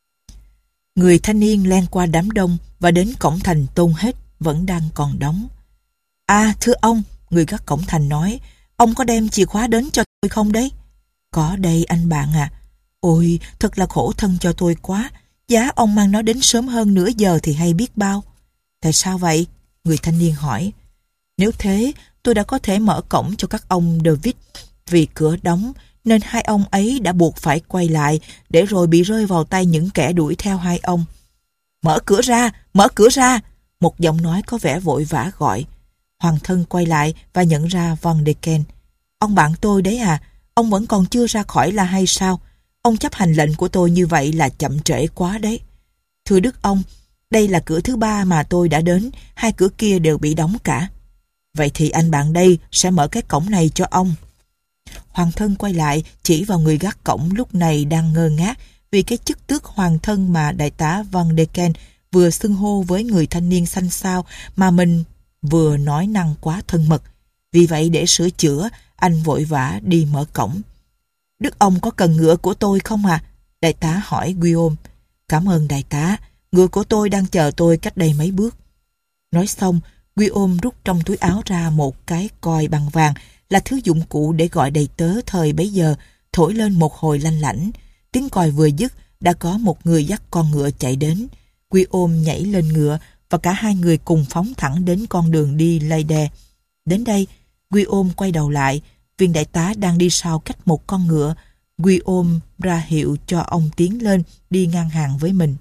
người thanh niên len qua đám đông và đến cổng thành Tôn Hết vẫn đang còn đóng. À, thưa ông, người gác cổng thành nói, ông có đem chìa khóa đến cho tôi không đấy? Có đây anh bạn à. Ôi, thật là khổ thân cho tôi quá. Giá ông mang nó đến sớm hơn nửa giờ thì hay biết bao. Tại sao vậy? Người thanh niên hỏi. Nếu thế, tôi đã có thể mở cổng cho các ông David. Vì cửa đóng, nên hai ông ấy đã buộc phải quay lại, để rồi bị rơi vào tay những kẻ đuổi theo hai ông. Mở cửa ra, mở cửa ra! Một giọng nói có vẻ vội vã gọi. Hoàng thân quay lại và nhận ra Van de Ken. Ông bạn tôi đấy à, ông vẫn còn chưa ra khỏi là hay sao? Ông chấp hành lệnh của tôi như vậy là chậm trễ quá đấy. Thưa đức ông, đây là cửa thứ ba mà tôi đã đến, hai cửa kia đều bị đóng cả. Vậy thì anh bạn đây sẽ mở cái cổng này cho ông. Hoàng thân quay lại chỉ vào người gác cổng lúc này đang ngơ ngác vì cái chức tước hoàng thân mà đại tá Van de Ken vừa xưng hô với người thanh niên xanh xao mà mình vừa nói năng quá thân mật. Vì vậy để sửa chữa, anh vội vã đi mở cổng. Đức ông có cần ngựa của tôi không à? Đại tá hỏi Guillaume. Cảm ơn đại tá, ngựa của tôi đang chờ tôi cách đây mấy bước. Nói xong, Guillaume rút trong túi áo ra một cái còi bằng vàng, là thứ dụng cụ để gọi đầy tớ thời bấy giờ, thổi lên một hồi lanh lảnh. Tiếng còi vừa dứt, đã có một người dắt con ngựa chạy đến. Guillaume nhảy lên ngựa và cả hai người cùng phóng thẳng đến con đường đi Leyde. Đến đây, Guillaume quay đầu lại, viên đại tá đang đi sau cách một con ngựa. Guillaume ra hiệu cho ông tiến lên, đi ngang hàng với mình.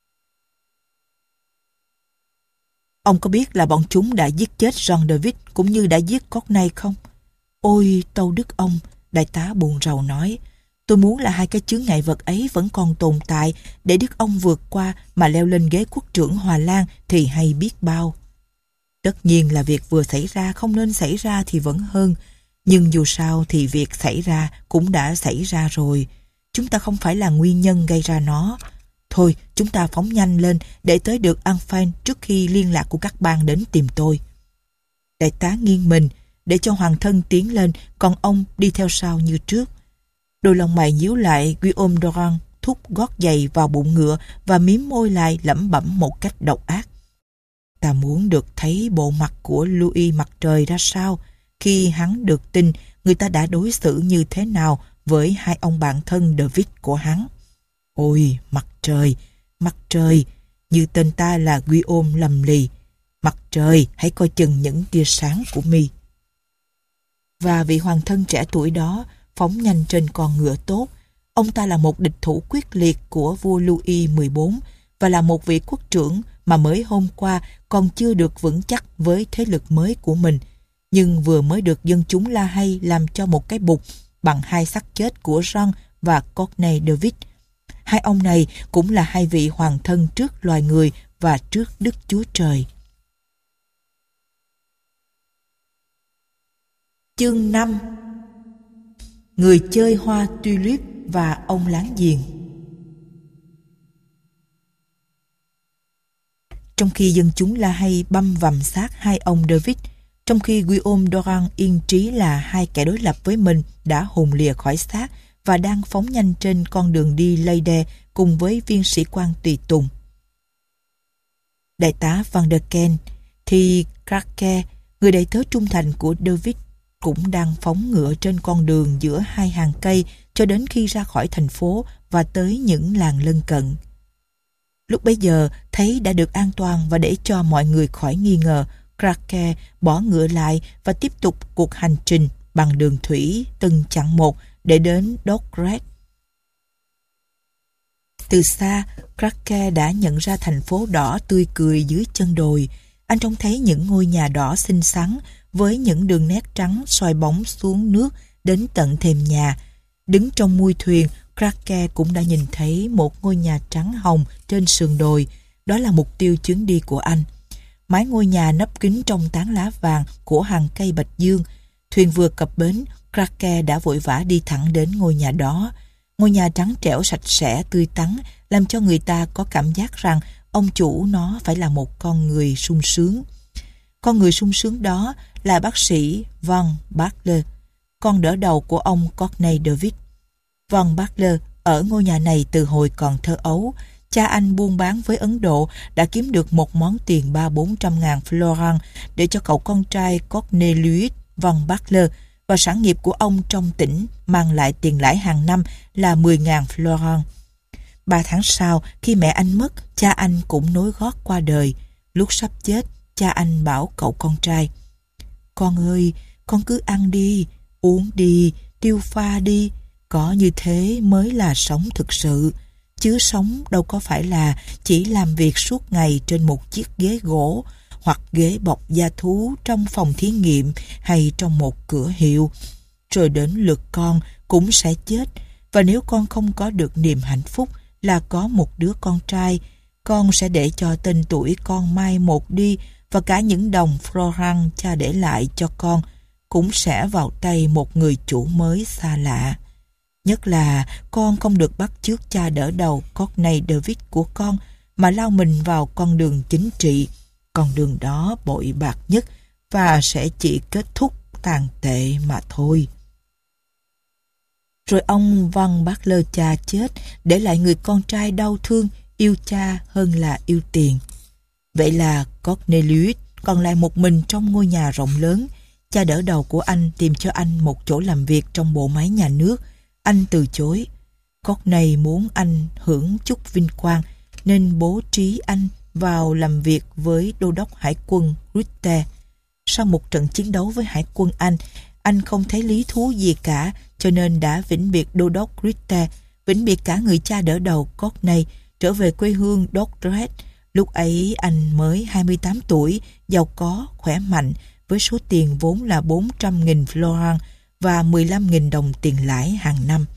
Ông có biết là bọn chúng đã giết chết Jean David cũng như đã giết Courtney không? Ôi, tâu đức ông, Đại tá buồn rầu nói, tôi muốn là hai cái chướng ngại vật ấy vẫn còn tồn tại để Đức ông vượt qua mà leo lên ghế quốc trưởng Hòa Lan thì hay biết bao. Tất nhiên là việc vừa xảy ra không nên xảy ra thì vẫn hơn, nhưng dù sao thì việc xảy ra cũng đã xảy ra rồi. Chúng ta không phải là nguyên nhân gây ra nó. Thôi, chúng ta phóng nhanh lên để tới được Anfang trước khi liên lạc của các bang đến tìm tôi. Đại tá nghiêng mình để cho hoàng thân tiến lên, còn ông đi theo sau như trước. Đôi lông mày nhíu lại, Guillaume Durand thúc gót giày vào bụng ngựa và mím môi lại lẩm bẩm một cách độc ác. Ta muốn được thấy bộ mặt của Louis Mặt Trời ra sao khi hắn được tin người ta đã đối xử như thế nào với hai ông bạn thân David của hắn. Ôi, Mặt Trời, Mặt Trời, như tên ta là Guillaume lầm lì. Mặt Trời, hãy coi chừng những tia sáng của mi. Và vị hoàng thân trẻ tuổi đó phóng nhanh trên con ngựa tốt. Ông ta là một địch thủ quyết liệt của vua Louis mười bốn và là một vị quốc trưởng mà mới hôm qua còn chưa được vững chắc với thế lực mới của mình, nhưng vừa mới được dân chúng La Hay làm cho một cái bục bằng hai xác chết của Jean và Courtney David. Hai ông này cũng là hai vị hoàng thân trước loài người và trước Đức Chúa Trời. Chương năm. Người chơi hoa tulip và ông láng giềng. Trong khi dân chúng La Hay băm vằm xác hai ông David, trong khi Guillaume Durand yên trí là hai kẻ đối lập với mình đã hồn lìa khỏi xác và đang phóng nhanh trên con đường đi Leyde cùng với viên sĩ quan tùy tùng. Đại tá Van der Ken thì Krake, người đầy tớ trung thành của David, cũng đang phóng ngựa trên con đường giữa hai hàng cây cho đến khi ra khỏi thành phố và tới những làng lân cận. Lúc bấy giờ thấy đã được an toàn và để cho mọi người khỏi nghi ngờ, Krake bỏ ngựa lại và tiếp tục cuộc hành trình bằng đường thủy từng chặng một để đến Dordrecht. Từ xa, Krake đã nhận ra thành phố đỏ tươi cười dưới chân đồi. Anh trông thấy những ngôi nhà đỏ xinh xắn với những đường nét trắng soi bóng xuống nước đến tận thềm nhà. Đứng trong mui thuyền, Krake cũng đã nhìn thấy một ngôi nhà trắng hồng trên sườn đồi. Đó là mục tiêu chuyến đi của anh. Mái ngôi nhà nấp kín trong tán lá vàng của hàng cây bạch dương. Thuyền vừa cập bến, Krake đã vội vã đi thẳng đến ngôi nhà đó. Ngôi nhà trắng trẻo sạch sẽ tươi tắn làm cho người ta có cảm giác rằng ông chủ nó phải là một con người sung sướng. Con người sung sướng đó là bác sĩ Van Butler, con đỡ đầu của ông Courtney David. Van Butler ở ngôi nhà này từ hồi còn thơ ấu. Cha anh buôn bán với Ấn Độ đã kiếm được một món tiền ba bốn trăm ngàn florin để cho cậu con trai Cornelius Van Butler, và sản nghiệp của ông trong tỉnh mang lại tiền lãi hàng năm là mười ngàn florin. Ba tháng sau, khi mẹ anh mất, cha anh cũng nối gót qua đời. Lúc sắp chết, cha anh bảo cậu con trai: "Con ơi, con cứ ăn đi, uống đi, tiêu pha đi. Có như thế mới là sống thực sự. Chứ sống đâu có phải là chỉ làm việc suốt ngày trên một chiếc ghế gỗ hoặc ghế bọc da thú trong phòng thí nghiệm hay trong một cửa hiệu. Rồi đến lượt con cũng sẽ chết, và nếu con không có được niềm hạnh phúc là có một đứa con trai, con sẽ để cho tên tuổi con mai một đi, và cả những đồng florin cha để lại cho con cũng sẽ vào tay một người chủ mới xa lạ. Nhất là con không được bắt chước cha đỡ đầu Courtney David của con, mà lao mình vào con đường chính trị. Con đường đó bội bạc nhất và sẽ chỉ kết thúc tàn tệ mà thôi." Rồi ông Van Butler cha chết, để lại người con trai đau thương, yêu cha hơn là yêu tiền. Vậy là Cornelius còn lại một mình trong ngôi nhà rộng lớn. Cha đỡ đầu của anh tìm cho anh một chỗ làm việc trong bộ máy nhà nước. Anh từ chối. Courtney muốn anh hưởng chút vinh quang nên bố trí anh vào làm việc với đô đốc hải quân Rutte. Sau một trận chiến đấu với hải quân Anh, anh không thấy lý thú gì cả, cho nên đã vĩnh biệt đô đốc Rutte, vĩnh biệt cả người cha đỡ đầu Courtney, trở về quê hương Dordrecht. Lúc ấy anh mới hai mươi tám tuổi, giàu có, khỏe mạnh, với số tiền vốn là bốn trăm nghìn florin, và mười lăm nghìn đồng tiền lãi hàng năm.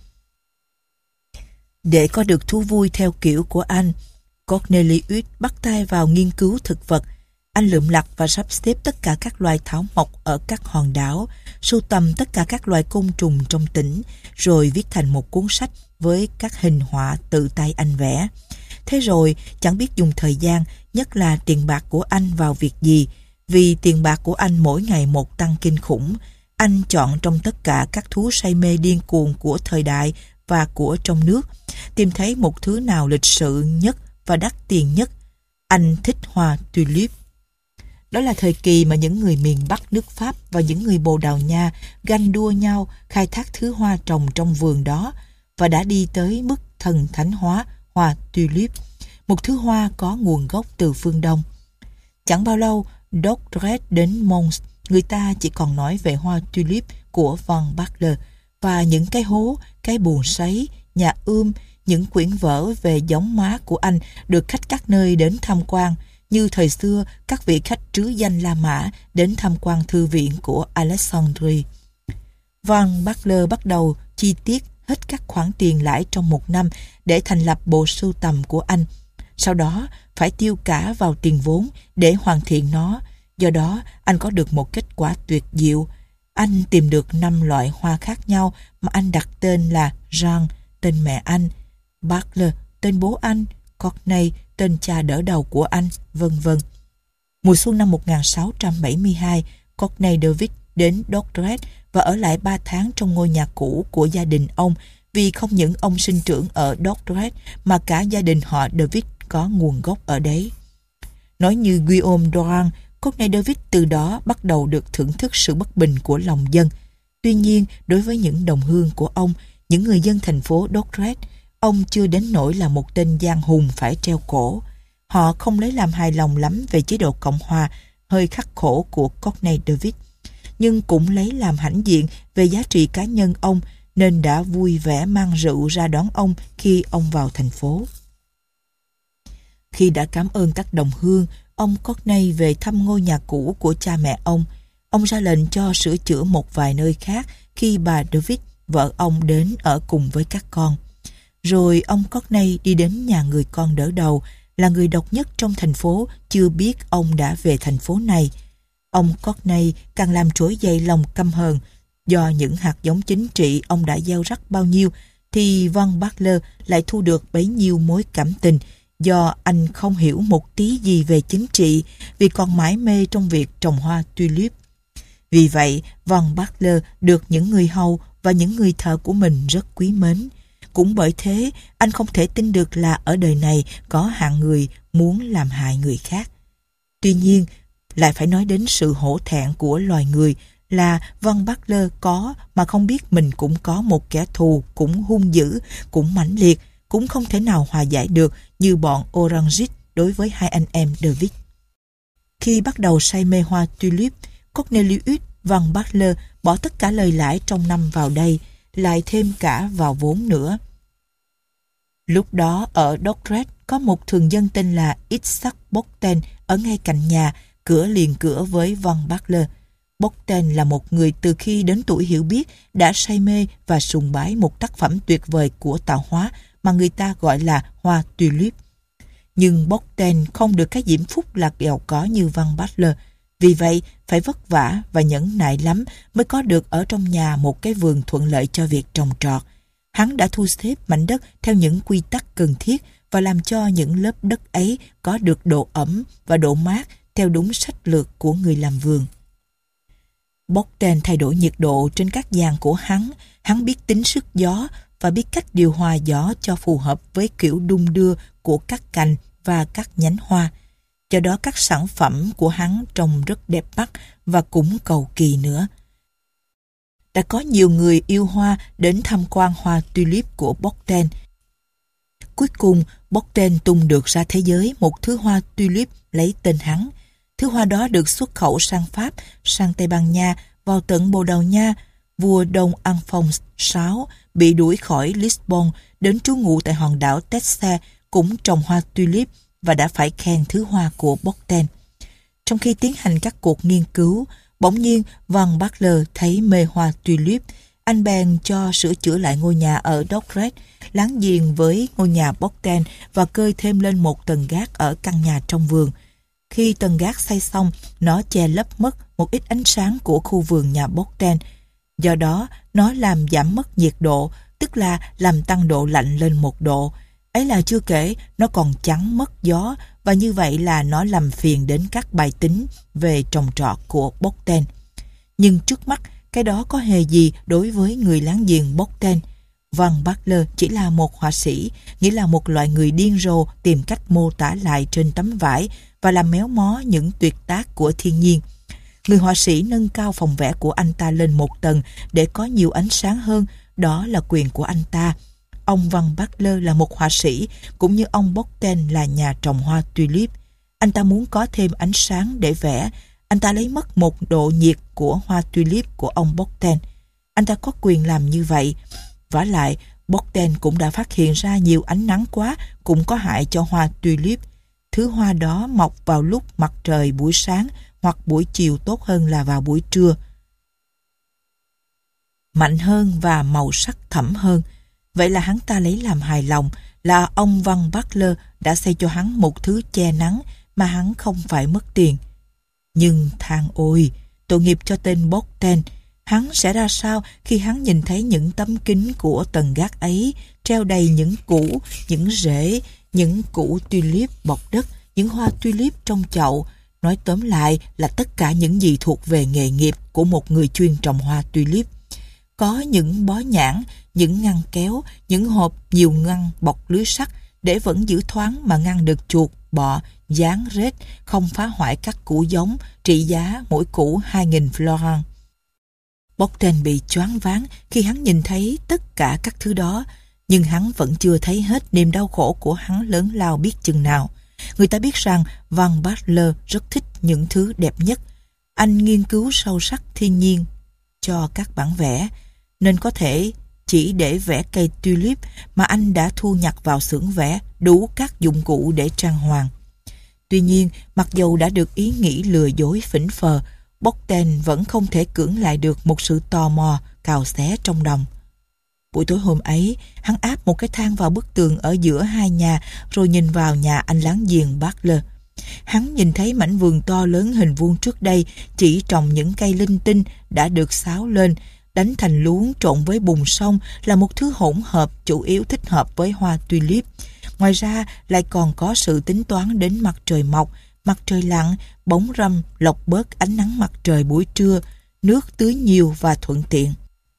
Để có được thú vui theo kiểu của anh, Cornelius bắt tay vào nghiên cứu thực vật. Anh lượm lặt và sắp xếp tất cả các loài thảo mộc ở các hòn đảo, sưu tầm tất cả các loài côn trùng trong tỉnh, rồi viết thành một cuốn sách với các hình họa tự tay anh vẽ. Thế rồi, chẳng biết dùng thời gian, nhất là tiền bạc của anh vào việc gì, vì tiền bạc của anh mỗi ngày một tăng kinh khủng. Anh chọn trong tất cả các thú say mê điên cuồng của thời đại và của trong nước, tìm thấy một thứ nào lịch sự nhất và đắt tiền nhất. Anh thích hoa tulip. Đó là thời kỳ mà những người miền Bắc nước Pháp và những người Bồ Đào Nha ganh đua nhau khai thác thứ hoa trồng trong vườn đó, và đã đi tới mức thần thánh hóa hoa tulip, một thứ hoa có nguồn gốc từ phương Đông. Chẳng bao lâu, Doctret đến Mons, người ta chỉ còn nói về hoa tulip của Van Baerle và những cái hố, cái buồng sấy, nhà ươm, những quyển vở về giống má của anh được khách các nơi đến tham quan, như thời xưa các vị khách trứ danh La Mã đến tham quan thư viện của Alexandrie. Van Baerle bắt đầu chi tiết hết các khoản tiền lãi trong một năm để thành lập bộ sưu tầm của anh. Sau đó phải tiêu cả vào tiền vốn để hoàn thiện nó. Do đó anh có được một kết quả tuyệt diệu. Anh tìm được năm loại hoa khác nhau mà anh đặt tên là Jean, tên mẹ anh, Baerle, tên bố anh, Corneille, tên cha đỡ đầu của anh, vân vân. Mùa xuân năm một nghìn sáu trăm bảy mươi hai, Corneille David đến Dordrecht và ở lại ba tháng trong ngôi nhà cũ của gia đình ông, vì không những ông sinh trưởng ở Dordrecht mà cả gia đình họ David có nguồn gốc ở đấy. Nói như Guillaume Durand, Corneille David từ đó bắt đầu được thưởng thức sự bất bình của lòng dân. Tuy nhiên, đối với những đồng hương của ông, những người dân thành phố Dordrecht, ông chưa đến nỗi là một tên giang hùng phải treo cổ. Họ không lấy làm hài lòng lắm về chế độ Cộng hòa hơi khắc khổ của Corneille David, nhưng cũng lấy làm hãnh diện về giá trị cá nhân ông, nên đã vui vẻ mang rượu ra đón ông khi ông vào thành phố. Khi đã cảm ơn các đồng hương, ông Corneille về thăm ngôi nhà cũ của cha mẹ ông. Ông ra lệnh cho sửa chữa một vài nơi khác khi bà David, vợ ông, đến ở cùng với các con. Rồi ông Corneille đi đến nhà người con đỡ đầu, là người độc nhất trong thành phố chưa biết ông đã về thành phố này. Ông Corneille càng làm trỗi dậy lòng căm hờn. Do những hạt giống chính trị ông đã gieo rắc bao nhiêu, thì Van Baerle lại thu được bấy nhiêu mối cảm tình, do anh không hiểu một tí gì về chính trị, vì còn mải mê trong việc trồng hoa tulip. Vì vậy, Van Baerle được những người hầu và những người thợ của mình rất quý mến. Cũng bởi thế, anh không thể tin được là ở đời này có hạng người muốn làm hại người khác. Tuy nhiên, lại phải nói đến sự hổ thẹn của loài người, là Van Baerle có mà không biết mình cũng có một kẻ thù cũng hung dữ, cũng mãnh liệt, cũng không thể nào hòa giải được như bọn Orangist đối với hai anh em David. Khi bắt đầu say mê hoa tulip, Cornelius Van Baerle bỏ tất cả lời lãi trong năm vào đây, lại thêm cả vào vốn nữa. Lúc đó ở Dordrecht có một thường dân tên là Isaac Bockten ở ngay cạnh nhà, cửa liền cửa với Van Baerle. Bockten là một người từ khi đến tuổi hiểu biết đã say mê và sùng bái một tác phẩm tuyệt vời của tạo hóa mà người ta gọi là hoa tulip. Nhưng Bockten không được cái diễm phúc là giàu có như Van Baerle. Vì vậy, phải vất vả và nhẫn nại lắm mới có được ở trong nhà một cái vườn thuận lợi cho việc trồng trọt. Hắn đã thu xếp mảnh đất theo những quy tắc cần thiết và làm cho những lớp đất ấy có được độ ẩm và độ mát theo đúng sách lược của người làm vườn. Bockten thay đổi nhiệt độ trên các giàn của hắn. Hắn biết tính sức gió và biết cách điều hòa gió cho phù hợp với kiểu đung đưa của các cành và các nhánh hoa. Do đó các sản phẩm của hắn trông rất đẹp mắt và cũng cầu kỳ nữa. Đã có nhiều người yêu hoa đến tham quan hoa tulip của Bockten. Cuối cùng, Bockten tung được ra thế giới một thứ hoa tulip lấy tên hắn. Thứ hoa đó được xuất khẩu sang Pháp, sang Tây Ban Nha, vào tận Bồ Đào Nha. Vua Đông Alphonse đệ sáu bị đuổi khỏi Lisbon đến trú ngụ tại hòn đảo Texel cũng trồng hoa tulip và đã phải khen thứ hoa của Bockten. Trong khi tiến hành các cuộc nghiên cứu, Bỗng nhiên, Van Butler thấy mê hoa tulip. Anh bèn cho sửa chữa lại ngôi nhà ở Dockred, láng giềng với ngôi nhà Bogdan, và cơi thêm lên một tầng gác ở căn nhà trong vườn. Khi tầng gác xây xong, nó che lấp mất một ít ánh sáng của khu vườn nhà Bogdan. Do đó, nó làm giảm mất nhiệt độ, tức là làm tăng độ lạnh lên một độ. Ấy là chưa kể, nó còn chắn mất gió, và như vậy là nó làm phiền đến các bài tính về trồng trọt của Bogdan. Nhưng trước mắt, cái đó có hề gì đối với người láng giềng Bogdan. Van Butler chỉ là một họa sĩ, nghĩa là một loại người điên rồ tìm cách mô tả lại trên tấm vải và làm méo mó những tuyệt tác của thiên nhiên. Người họa sĩ nâng cao phòng vẽ của anh ta lên một tầng để có nhiều ánh sáng hơn, đó là quyền của anh ta. Ông Van Butler là một họa sĩ, cũng như ông Bogdan là nhà trồng hoa tulip. Anh ta muốn có thêm ánh sáng để vẽ. Anh ta lấy mất một độ nhiệt của hoa tulip của ông Bogdan. Anh ta có quyền làm như vậy. Vả lại, Bogdan cũng đã phát hiện ra nhiều ánh nắng quá cũng có hại cho hoa tulip. Thứ hoa đó mọc vào lúc mặt trời buổi sáng hoặc buổi chiều, tốt hơn là vào buổi trưa. Mạnh hơn và màu sắc thẫm hơn. Vậy là hắn ta lấy làm hài lòng là ông Van Butler đã xây cho hắn một thứ che nắng mà hắn không phải mất tiền. Nhưng than ôi, tội nghiệp cho tên Bogdan. Hắn sẽ ra sao khi hắn nhìn thấy những tấm kính của tầng gác ấy treo đầy những củ, những rễ, những củ tulip bọc đất, những hoa tulip trong chậu. Nói tóm lại là tất cả những gì thuộc về nghề nghiệp của một người chuyên trồng hoa tulip. Có những bó nhãn, những ngăn kéo, những hộp nhiều ngăn bọc lưới sắt để vẫn giữ thoáng mà ngăn được chuột, bọ, gián, rết, không phá hoại các củ giống, trị giá mỗi củ hai nghìn florin. Bogdan bị choáng váng khi hắn nhìn thấy tất cả các thứ đó, nhưng hắn vẫn chưa thấy hết niềm đau khổ của hắn lớn lao biết chừng nào. Người ta biết rằng Van Butler rất thích những thứ đẹp nhất. Anh nghiên cứu sâu sắc thiên nhiên cho các bản vẽ, nên có thể chỉ để vẽ cây tulip mà anh đã thu nhặt vào xưởng vẽ đủ các dụng cụ để trang hoàng. Tuy nhiên, mặc dầu đã được ý nghĩ lừa dối phỉnh phờ, Bogdan vẫn không thể cưỡng lại được một sự tò mò cào xé trong lòng. Buổi tối hôm ấy, hắn áp một cái thang vào bức tường ở giữa hai nhà rồi nhìn vào nhà anh láng giềng Butler. Hắn nhìn thấy mảnh vườn to lớn hình vuông trước đây chỉ trồng những cây linh tinh đã được xáo lên, đánh thành luống trộn với bùn sông là một thứ hỗn hợp chủ yếu thích hợp với hoa tulip. Ngoài ra lại còn có sự tính toán đến mặt trời mọc, mặt trời lặn, bóng râm lọc bớt ánh nắng mặt trời buổi trưa, nước tưới nhiều và thuận tiện.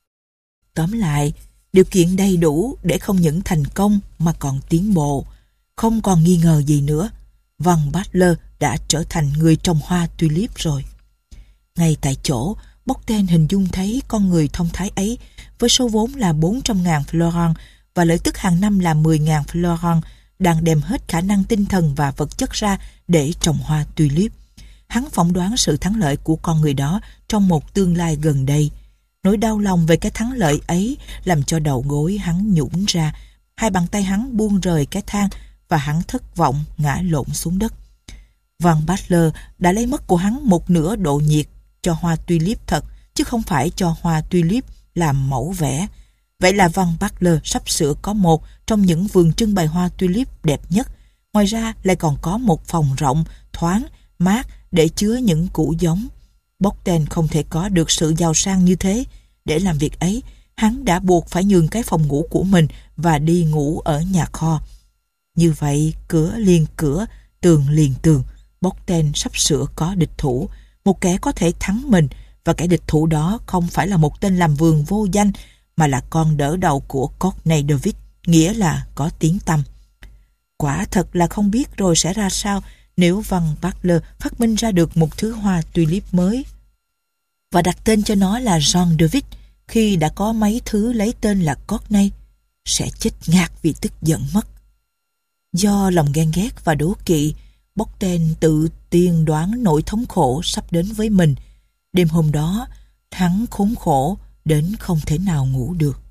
Tóm lại, điều kiện đầy đủ để không những thành công mà còn tiến bộ. Không còn nghi ngờ gì nữa, Van Butler đã trở thành người trồng hoa tulip rồi. Ngay tại chỗ, Bogdan hình dung thấy con người thông thái ấy với số vốn là bốn trăm ngàn florin và lợi tức hàng năm là mười ngàn florin đang đem hết khả năng tinh thần và vật chất ra để trồng hoa tulip. Hắn phỏng đoán sự thắng lợi của con người đó trong một tương lai gần đây. Nỗi đau lòng về cái thắng lợi ấy làm cho đầu gối hắn nhũn ra, hai bàn tay hắn buông rời cái thang và hắn thất vọng ngã lộn xuống đất. Van Butler đã lấy mất của hắn một nửa độ nhiệt cho hoa tulip thật, chứ không phải cho hoa tulip làm mẫu vẽ. Vậy là Van Butler sắp sửa có một trong những vườn trưng bày hoa tulip đẹp nhất. Ngoài ra lại còn có một phòng rộng, thoáng, mát để chứa những củ giống. Bogdan không thể có được sự giàu sang như thế. Để làm việc ấy, hắn đã buộc phải nhường cái phòng ngủ của mình và đi ngủ ở nhà kho. Như vậy, cửa liền cửa, tường liền tường, Bogdan sắp sửa có địch thủ, một kẻ có thể thắng mình, và kẻ địch thủ đó không phải là một tên làm vườn vô danh, mà là con đỡ đầu của Courtney David, nghĩa là có tiếng tăm. Quả thật là không biết rồi sẽ ra sao nếu Van Butler phát minh ra được một thứ hoa tulip mới và đặt tên cho nó là John David khi đã có mấy thứ lấy tên là Courtney, sẽ chết ngạt vì tức giận mất. Do lòng ghen ghét và đố kỵ, Bogdan tự tiên đoán nỗi thống khổ sắp đến với mình. Đêm hôm đó, hắn khốn khổ đến không thể nào ngủ được.